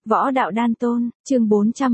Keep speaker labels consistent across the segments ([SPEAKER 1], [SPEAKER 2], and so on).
[SPEAKER 1] Võ đạo đan tôn, chương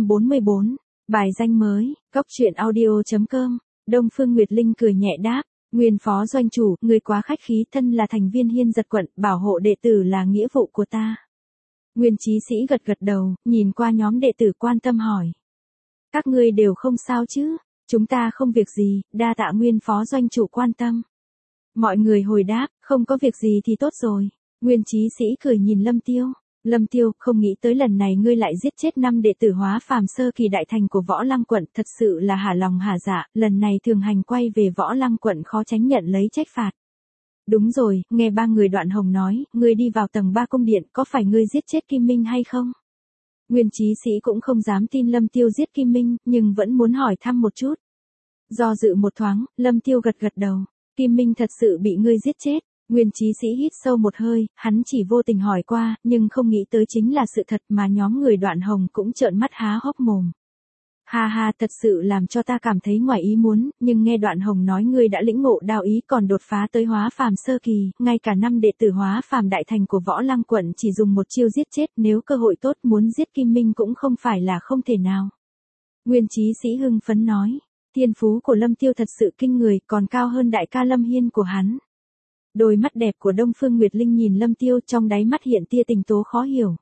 [SPEAKER 1] 444, bài danh mới, cóc truyện audio.com, Đông Phương Nguyệt Linh cười nhẹ đáp, nguyên phó doanh chủ, người quá khách khí, thân là thành viên Hiên Giật quận, bảo hộ đệ tử là nghĩa vụ của ta. Nguyên Chí Sĩ gật gật đầu, nhìn qua nhóm đệ tử quan tâm hỏi. Các ngươi đều không sao chứ, chúng ta không việc gì, đa tạ nguyên phó doanh chủ quan tâm. Mọi người hồi đáp, không có việc gì thì tốt rồi. Nguyên Chí Sĩ cười nhìn Lâm Tiêu. Lâm Tiêu, không nghĩ tới lần này ngươi lại giết chết 5 đệ tử hóa phàm sơ kỳ đại thành của Võ Lăng quận, thật sự là hả lòng hả dạ, lần này thường hành quay về Võ Lăng quận khó tránh nhận lấy trách phạt. Đúng rồi, nghe ba người Đoạn Hồng nói, ngươi đi vào tầng 3 cung điện, có phải ngươi giết chết Kim Minh hay không? Nguyên Chí Sĩ cũng không dám tin Lâm Tiêu giết Kim Minh, nhưng vẫn muốn hỏi thăm một chút. Do dự một thoáng, Lâm Tiêu gật gật đầu, Kim Minh thật sự bị ngươi giết chết. Nguyên Chí Sĩ hít sâu một hơi, hắn chỉ vô tình hỏi qua, nhưng không nghĩ tới chính là sự thật mà nhóm người Đoạn Hồng cũng trợn mắt há hốc mồm. Ha ha, thật sự làm cho ta cảm thấy ngoài ý muốn, nhưng nghe Đoạn Hồng nói ngươi đã lĩnh ngộ đạo ý còn đột phá tới hóa phàm sơ kỳ, ngay cả 5 đệ tử hóa phàm đại thành của Võ Lăng quận chỉ dùng một chiêu giết chết, nếu cơ hội tốt muốn giết Kim Minh cũng không phải là không thể nào. Nguyên Chí Sĩ hưng phấn nói, thiên phú của Lâm Tiêu thật sự kinh người, còn cao hơn đại ca Lâm Hiên của hắn. Đôi mắt đẹp của Đông Phương Nguyệt Linh nhìn Lâm Tiêu, trong đáy mắt hiện tia tình tố khó hiểu.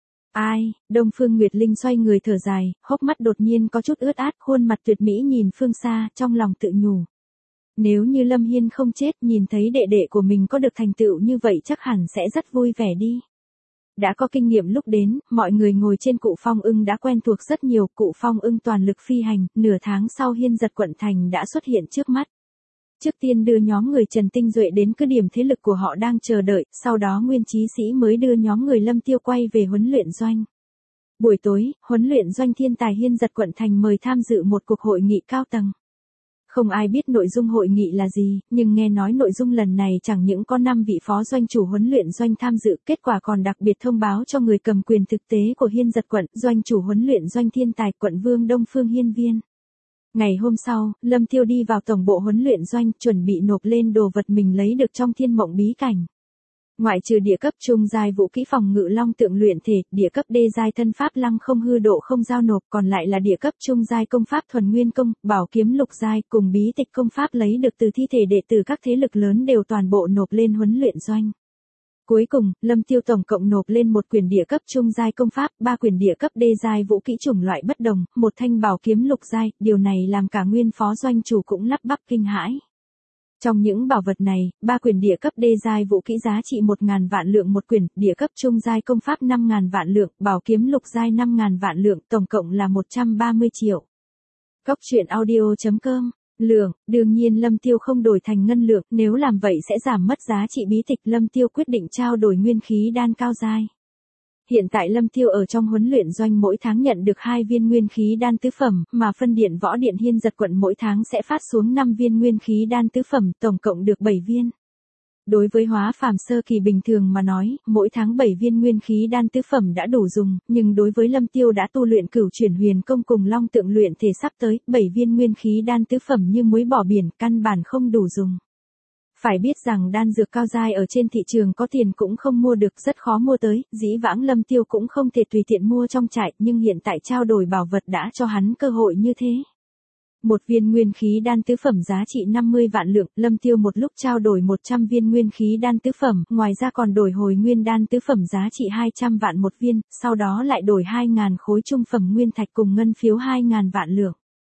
[SPEAKER 1] Ai, Đông Phương Nguyệt Linh xoay người thở dài, hốc mắt đột nhiên có chút ướt át, khuôn mặt tuyệt mỹ nhìn phương xa, trong lòng tự nhủ. Nếu như Lâm Hiên không chết, nhìn thấy đệ đệ của mình có được thành tựu như vậy chắc hẳn sẽ rất vui vẻ đi. Đã có kinh nghiệm lúc đến, mọi người ngồi trên Cụ Phong Ưng đã quen thuộc rất nhiều, Cụ Phong Ưng toàn lực phi hành, nửa tháng sau Hiên Giật quận thành đã xuất hiện trước mắt. Trước tiên đưa nhóm người Trần Tinh Duệ đến cứ điểm thế lực của họ đang chờ đợi, sau đó Nguyên Chí Sĩ mới đưa nhóm người Lâm Tiêu quay về huấn luyện doanh. Buổi tối, huấn luyện doanh thiên tài Hiên Giật quận thành mời tham dự một cuộc hội nghị cao tầng. Không ai biết nội dung hội nghị là gì, nhưng nghe nói nội dung lần này chẳng những có 5 vị phó doanh chủ huấn luyện doanh tham dự, kết quả còn đặc biệt thông báo cho người cầm quyền thực tế của Hiên Giật quận, doanh chủ huấn luyện doanh thiên tài quận vương Đông Phương Hiên Viên. Ngày hôm sau, Lâm Tiêu đi vào tổng bộ huấn luyện doanh, chuẩn bị nộp lên đồ vật mình lấy được trong thiên mộng bí cảnh. Ngoại trừ địa cấp trung giai vũ kỹ phòng ngự long tượng luyện thể, địa cấp đê giai thân pháp lăng không hư độ không giao nộp, còn lại là địa cấp trung giai công pháp thuần nguyên công, bảo kiếm lục giai cùng bí tịch công pháp lấy được từ thi thể đệ tử các thế lực lớn đều toàn bộ nộp lên huấn luyện doanh. Cuối cùng, Lâm Tiêu tổng cộng nộp lên một quyển địa cấp trung giai công pháp, 3 quyển địa cấp đê giai vũ kỹ chủng loại bất đồng, một thanh bảo kiếm lục giai, điều này làm cả nguyên phó doanh chủ cũng lắp bắp kinh hãi. Trong những bảo vật này, 3 quyển địa cấp đê giai vũ kỹ giá trị 1.000 vạn lượng một quyển, địa cấp trung giai công pháp 5.000 vạn lượng, bảo kiếm lục giai 5.000 vạn lượng, tổng cộng là 130 triệu. Cóc truyện audio.com Lượng, đương nhiên Lâm Tiêu không đổi thành ngân lượng, nếu làm vậy sẽ giảm mất giá trị bí tịch, Lâm Tiêu quyết định trao đổi nguyên khí đan cao giai. Hiện tại Lâm Tiêu ở trong huấn luyện doanh mỗi tháng nhận được 2 viên nguyên khí đan tứ phẩm, mà phân điện Võ Điện Hiên Giật quận mỗi tháng sẽ phát xuống 5 viên nguyên khí đan tứ phẩm, tổng cộng được 7 viên. Đối với hóa phàm sơ kỳ bình thường mà nói, mỗi tháng 7 viên nguyên khí đan tứ phẩm đã đủ dùng, nhưng đối với Lâm Tiêu đã tu luyện cửu chuyển huyền công cùng long tượng luyện thể sắp tới, 7 viên nguyên khí đan tứ phẩm như muối bỏ biển, căn bản không đủ dùng. Phải biết rằng đan dược cao giai ở trên thị trường có tiền cũng không mua được, rất khó mua tới, dĩ vãng Lâm Tiêu cũng không thể tùy tiện mua trong trại, nhưng hiện tại trao đổi bảo vật đã cho hắn cơ hội như thế. Một viên nguyên khí đan tứ phẩm giá trị 50 vạn lượng, Lâm Tiêu một lúc trao đổi 100 viên nguyên khí đan tứ phẩm, ngoài ra còn đổi hồi nguyên đan tứ phẩm giá trị 200 vạn một viên, sau đó lại đổi 2.000 khối trung phẩm nguyên thạch cùng ngân phiếu 2.000 vạn lượng.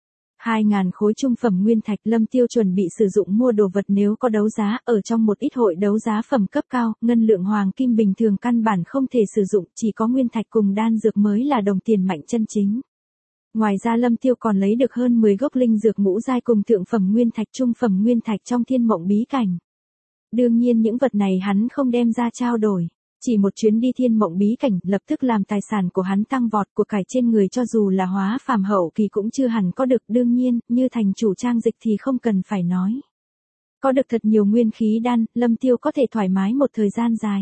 [SPEAKER 1] 2.000 khối trung phẩm nguyên thạch Lâm Tiêu chuẩn bị sử dụng mua đồ vật nếu có đấu giá, ở trong một ít hội đấu giá phẩm cấp cao, ngân lượng hoàng kim bình thường căn bản không thể sử dụng, chỉ có nguyên thạch cùng đan dược mới là đồng tiền mạnh chân chính. Ngoài ra Lâm Tiêu còn lấy được hơn 10 gốc linh dược ngũ giai cùng thượng phẩm nguyên thạch trung phẩm nguyên thạch trong thiên mộng bí cảnh. Đương nhiên những vật này hắn không đem ra trao đổi. Chỉ một chuyến đi thiên mộng bí cảnh lập tức làm tài sản của hắn tăng vọt, của cải trên người cho dù là hóa phàm hậu kỳ cũng chưa hẳn có được, đương nhiên, như thành chủ trang dịch thì không cần phải nói. Có được thật nhiều nguyên khí đan, Lâm Tiêu có thể thoải mái một thời gian dài.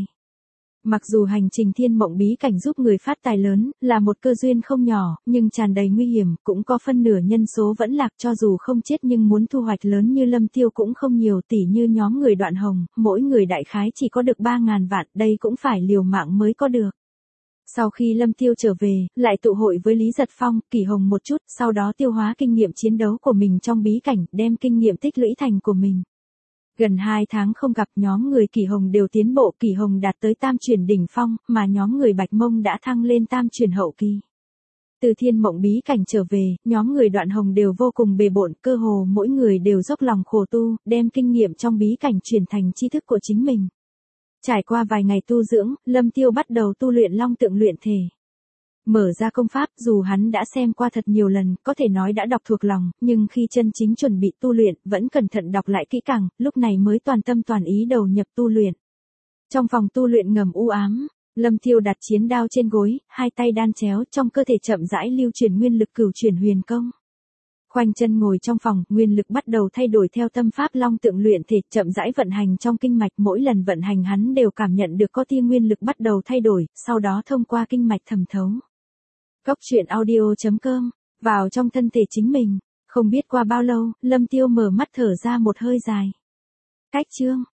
[SPEAKER 1] Mặc dù hành trình thiên mộng bí cảnh giúp người phát tài lớn, là một cơ duyên không nhỏ, nhưng tràn đầy nguy hiểm, cũng có phân nửa nhân số vẫn lạc, cho dù không chết nhưng muốn thu hoạch lớn như Lâm Tiêu cũng không nhiều, tỉ như nhóm người Đoạn Hồng, mỗi người đại khái chỉ có được 3.000 vạn, đây cũng phải liều mạng mới có được. Sau khi Lâm Tiêu trở về, lại tụ hội với Lý Giật Phong, Kỷ Hồng một chút, sau đó tiêu hóa kinh nghiệm chiến đấu của mình trong bí cảnh, đem kinh nghiệm tích lũy thành của mình. Gần 2 tháng không gặp, nhóm người Kỷ Hồng đều tiến bộ, Kỷ Hồng đạt tới tam chuyển đỉnh phong, mà nhóm người Bạch Mông đã thăng lên tam chuyển hậu kỳ. Từ Thiên Mộng bí cảnh trở về, nhóm người Đoạn Hồng đều vô cùng bề bộn, cơ hồ mỗi người đều dốc lòng khổ tu, đem kinh nghiệm trong bí cảnh truyền thành tri thức của chính mình. Trải qua vài ngày tu dưỡng, Lâm Tiêu bắt đầu tu luyện long tượng luyện thể. Mở ra công pháp, dù hắn đã xem qua thật nhiều lần, có thể nói đã đọc thuộc lòng, nhưng khi chân chính chuẩn bị tu luyện, vẫn cẩn thận đọc lại kỹ càng, lúc này mới toàn tâm toàn ý đầu nhập tu luyện. Trong phòng tu luyện ngầm u ám, Lâm Tiêu đặt chiến đao trên gối, hai tay đan chéo, trong cơ thể chậm rãi lưu chuyển nguyên lực cửu chuyển huyền công. Khoanh chân ngồi trong phòng, nguyên lực bắt đầu thay đổi theo tâm pháp long tượng luyện thể, chậm rãi vận hành trong kinh mạch, mỗi lần vận hành hắn đều cảm nhận được có tia nguyên lực bắt đầu thay đổi, sau đó thông qua kinh mạch thẩm thấu. Goctruyện.audio.com, vào trong thân thể chính mình, không biết qua bao lâu, Lâm Tiêu mở mắt thở ra một hơi dài. Cách chương